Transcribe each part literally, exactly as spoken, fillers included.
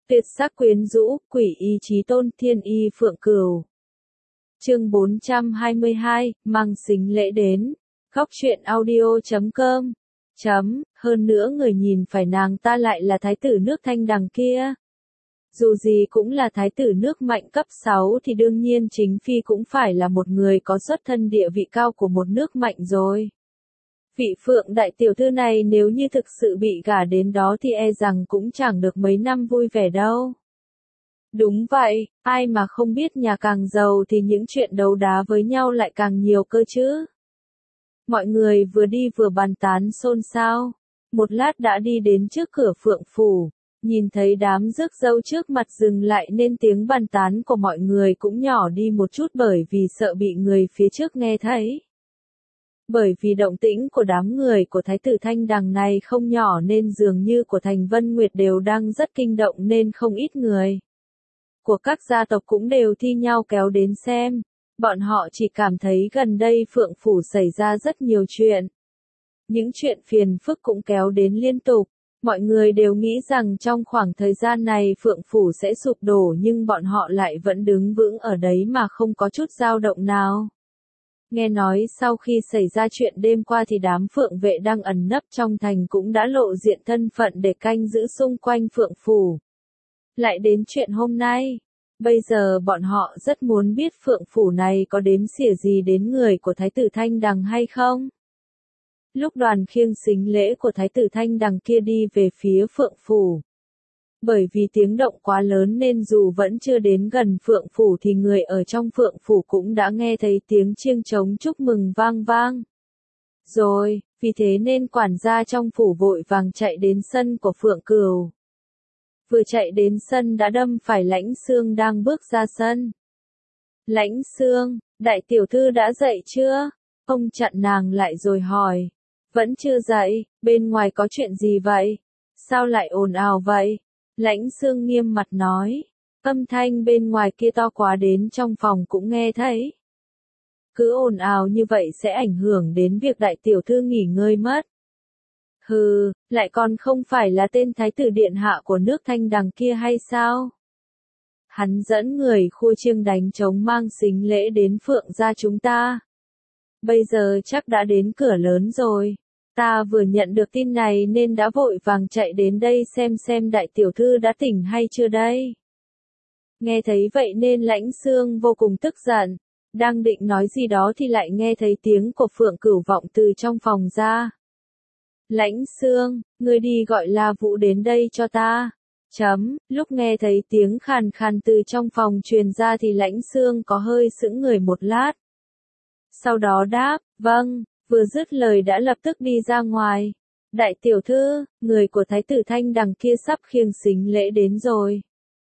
Tuyệt sắc quyến rũ, quỷ ý chí tôn, thiên y phượng cửu. Chương bốn trăm hai mươi hai, mang xính lễ đến. Góc truyện audio chấm com. Chấm, hơn nữa người nhìn phải nàng ta lại là thái tử nước Thanh đằng kia. Dù gì cũng là thái tử nước Mạnh cấp sáu thì đương nhiên chính phi cũng phải là một người có xuất thân địa vị cao của một nước Mạnh rồi. Vị Phượng đại tiểu thư này nếu như thực sự bị gả đến đó thì e rằng cũng chẳng được mấy năm vui vẻ đâu. Đúng vậy, ai mà không biết nhà càng giàu thì những chuyện đấu đá với nhau lại càng nhiều cơ chứ. Mọi người vừa đi vừa bàn tán xôn xao. Một lát đã đi đến trước cửa Phượng phủ, nhìn thấy đám rước dâu trước mặt dừng lại nên tiếng bàn tán của mọi người cũng nhỏ đi một chút bởi vì sợ bị người phía trước nghe thấy. Bởi vì động tĩnh của đám người của Thái tử Thanh đằng này không nhỏ nên dường như của Thành Vân Nguyệt đều đang rất kinh động nên không ít người của các gia tộc cũng đều thi nhau kéo đến xem. Bọn họ chỉ cảm thấy gần đây Phượng phủ xảy ra rất nhiều chuyện. Những chuyện phiền phức cũng kéo đến liên tục. Mọi người đều nghĩ rằng trong khoảng thời gian này Phượng phủ sẽ sụp đổ nhưng bọn họ lại vẫn đứng vững ở đấy mà không có chút dao động nào. Nghe nói sau khi xảy ra chuyện đêm qua thì đám phượng vệ đang ẩn nấp trong thành cũng đã lộ diện thân phận để canh giữ xung quanh Phượng phủ. Lại đến chuyện hôm nay. Bây giờ bọn họ rất muốn biết Phượng phủ này có đếm xỉa gì đến người của Thái tử Thanh đằng hay không. Lúc đoàn khiêng xính lễ của Thái tử Thanh đằng kia đi về phía Phượng phủ. Bởi vì tiếng động quá lớn nên dù vẫn chưa đến gần Phượng phủ thì người ở trong Phượng phủ cũng đã nghe thấy tiếng chiêng trống chúc mừng vang vang. Rồi, vì thế nên quản gia trong phủ vội vàng chạy đến sân của Phượng cửu. Vừa chạy đến sân đã đâm phải Lãnh Xương đang bước ra sân. Lãnh Xương, đại tiểu thư đã dậy chưa? Ông chặn nàng lại rồi hỏi. Vẫn chưa dậy, bên ngoài có chuyện gì vậy? Sao lại ồn ào vậy? Lãnh Xương nghiêm mặt nói. Âm thanh bên ngoài kia to quá đến trong phòng cũng nghe thấy. Cứ ồn ào như vậy sẽ ảnh hưởng đến việc đại tiểu thư nghỉ ngơi mất. Hừ, lại còn không phải là tên thái tử điện hạ của nước Thanh đằng kia hay sao? Hắn dẫn người khua chiêng đánh trống mang xính lễ đến Phượng gia chúng ta. Bây giờ chắc đã đến cửa lớn rồi. Ta vừa nhận được tin này nên đã vội vàng chạy đến đây xem xem đại tiểu thư đã tỉnh hay chưa đây. Nghe thấy vậy nên Lãnh Xương vô cùng tức giận. Đang định nói gì đó thì lại nghe thấy tiếng của Phượng cửu vọng từ trong phòng ra. Lãnh Xương, ngươi đi gọi La Vũ đến đây cho ta. Chấm, lúc nghe thấy tiếng khàn khàn từ trong phòng truyền ra thì Lãnh Xương có hơi sững người một lát. Sau đó đáp, vâng, vừa dứt lời đã lập tức đi ra ngoài. Đại tiểu thư, người của Thái tử Thanh đằng kia sắp khiêng xính lễ đến rồi.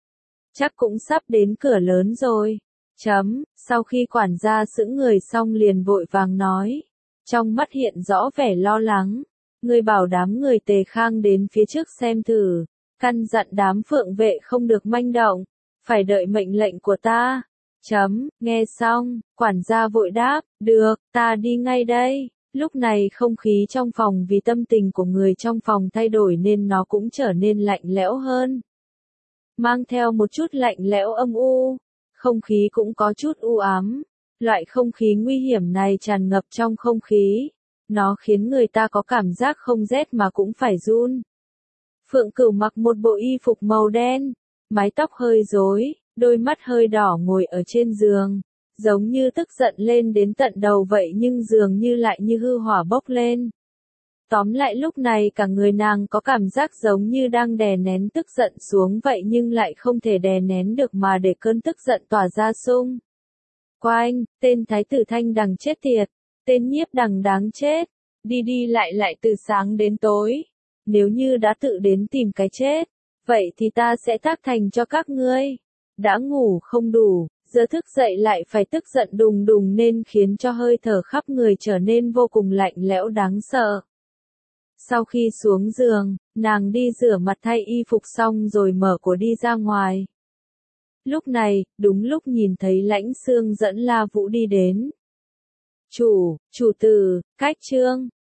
Chắc cũng sắp đến cửa lớn rồi. Chấm, sau khi quản gia sững người xong liền vội vàng nói. Trong mắt hiện rõ vẻ lo lắng. Người bảo đám người Tề Khang đến phía trước xem thử. Căn dặn đám phượng vệ không được manh động. Phải đợi mệnh lệnh của ta. Chấm, nghe xong, quản gia vội đáp, được, ta đi ngay đây. Lúc này không khí trong phòng vì tâm tình của người trong phòng thay đổi nên nó cũng trở nên lạnh lẽo hơn. Mang theo một chút lạnh lẽo âm u, không khí cũng có chút u ám. Loại không khí nguy hiểm này tràn ngập trong không khí. Nó khiến người ta có cảm giác không rét mà cũng phải run. Phượng cửu mặc một bộ y phục màu đen, mái tóc hơi rối, đôi mắt hơi đỏ ngồi ở trên giường, giống như tức giận lên đến tận đầu vậy nhưng dường như lại như hư hỏa bốc lên. Tóm lại lúc này cả người nàng có cảm giác giống như đang đè nén tức giận xuống vậy nhưng lại không thể đè nén được mà để cơn tức giận tỏa ra xung. Quanh, tên thái tử Thanh đằng chết tiệt, tên nhiếp đằng đáng chết, đi đi lại lại từ sáng đến tối. Nếu như đã tự đến tìm cái chết, vậy thì ta sẽ tác thành cho các ngươi. Đã ngủ không đủ, giờ thức dậy lại phải tức giận đùng đùng nên khiến cho hơi thở khắp người trở nên vô cùng lạnh lẽo đáng sợ. Sau khi xuống giường, nàng đi rửa mặt thay y phục xong rồi mở cửa đi ra ngoài. Lúc này, đúng lúc nhìn thấy Lãnh Xương dẫn La Vũ đi đến. Chủ, chủ tử, cách trương,